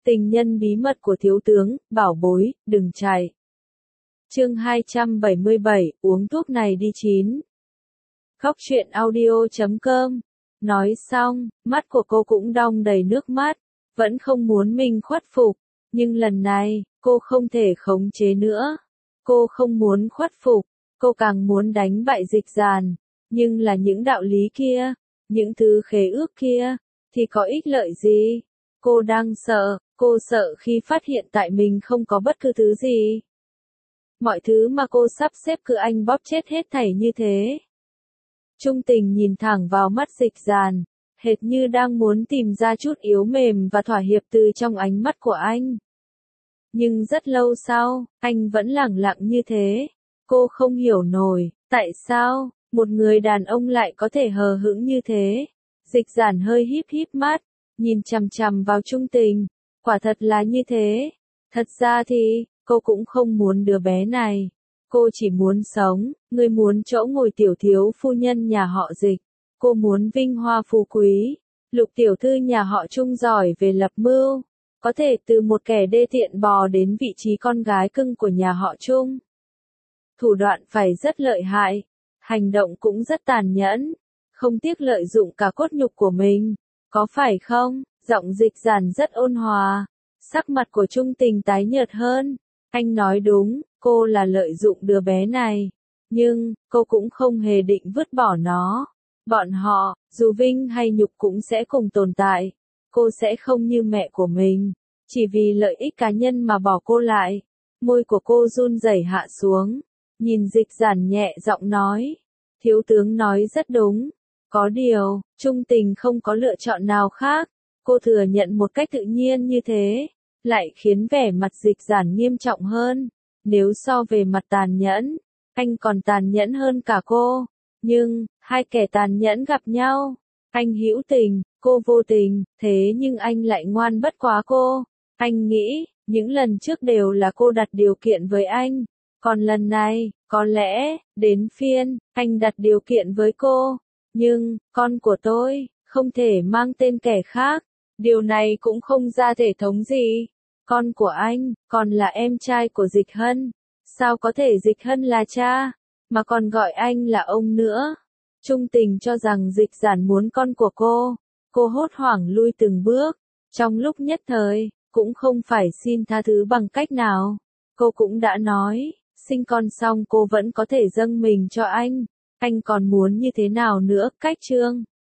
Tình nhân bí mật của thiếu tướng, bảo bối, đừng chạy. Chương 277, uống thuốc này đi chín. Khóc chuyện audio.com. Nói xong, mắt của cô cũng đong đầy nước mắt, vẫn không muốn mình khuất phục, nhưng lần này, cô không thể khống chế nữa. Cô không muốn khuất phục, cô càng muốn đánh bại Dịch Dàn, nhưng là những đạo lý kia, những thứ khế ước kia, thì có ích lợi gì? Cô đang sợ, cô sợ khi phát hiện tại mình không có bất cứ thứ gì. Mọi thứ mà cô sắp xếp cứ anh bóp chết hết thảy như thế. Trung Tình nhìn thẳng vào mắt Dịch Dàn, hệt như đang muốn tìm ra chút yếu mềm và thỏa hiệp từ trong ánh mắt của anh. Nhưng rất lâu sau, anh vẫn lẳng lặng như thế. Cô không hiểu nổi, tại sao, một người đàn ông lại có thể hờ hững như thế. Dịch Dàn hơi híp híp mắt, nhìn chằm chằm vào Trung Tình. Quả thật là như thế. Thật ra thì, cô cũng không muốn đứa bé này. Cô chỉ muốn sống, người muốn chỗ ngồi tiểu thiếu phu nhân nhà họ Dịch. Cô muốn vinh hoa phú quý. Lục tiểu thư nhà họ Trung giỏi về lập mưu. Có thể từ một kẻ đê tiện bò đến vị trí con gái cưng của nhà họ Trung. Thủ đoạn phải rất lợi hại. Hành động cũng rất tàn nhẫn. Không tiếc lợi dụng cả cốt nhục của mình. Có phải không? Giọng Dịch Dàn rất ôn hòa. Sắc mặt của Trung Tình tái nhợt hơn. Anh nói đúng, cô là lợi dụng đứa bé này. Nhưng, cô cũng không hề định vứt bỏ nó. Bọn họ, dù vinh hay nhục cũng sẽ cùng tồn tại. Cô sẽ không như mẹ của mình. Chỉ vì lợi ích cá nhân mà bỏ cô lại. Môi của cô run rẩy hạ xuống. Nhìn Dịch Dàn nhẹ giọng nói. Thiếu tướng nói rất đúng. Có điều, Trung Tình không có lựa chọn nào khác. Cô thừa nhận một cách tự nhiên như thế, lại khiến vẻ mặt Dịch Dàn nghiêm trọng hơn. Nếu so về mặt tàn nhẫn, anh còn tàn nhẫn hơn cả cô. Nhưng, hai kẻ tàn nhẫn gặp nhau. Anh hữu tình, cô vô tình, thế nhưng anh lại ngoan bất quá cô. Anh nghĩ, những lần trước đều là cô đặt điều kiện với anh. Còn lần này, có lẽ, đến phiên, anh đặt điều kiện với cô. Nhưng, con của tôi, không thể mang tên kẻ khác. Điều này cũng không ra thể thống gì. Con của anh, còn là em trai của Dịch Hân. Sao có thể Dịch Hân là cha, mà còn gọi anh là ông nữa? Trung Tình cho rằng Dịch Dàn muốn con của cô. Cô hốt hoảng lui từng bước. Trong lúc nhất thời, cũng không phải xin tha thứ bằng cách nào. Cô cũng đã nói, sinh con xong cô vẫn có thể dâng mình cho anh. Anh còn muốn như thế nào nữa? Cách chương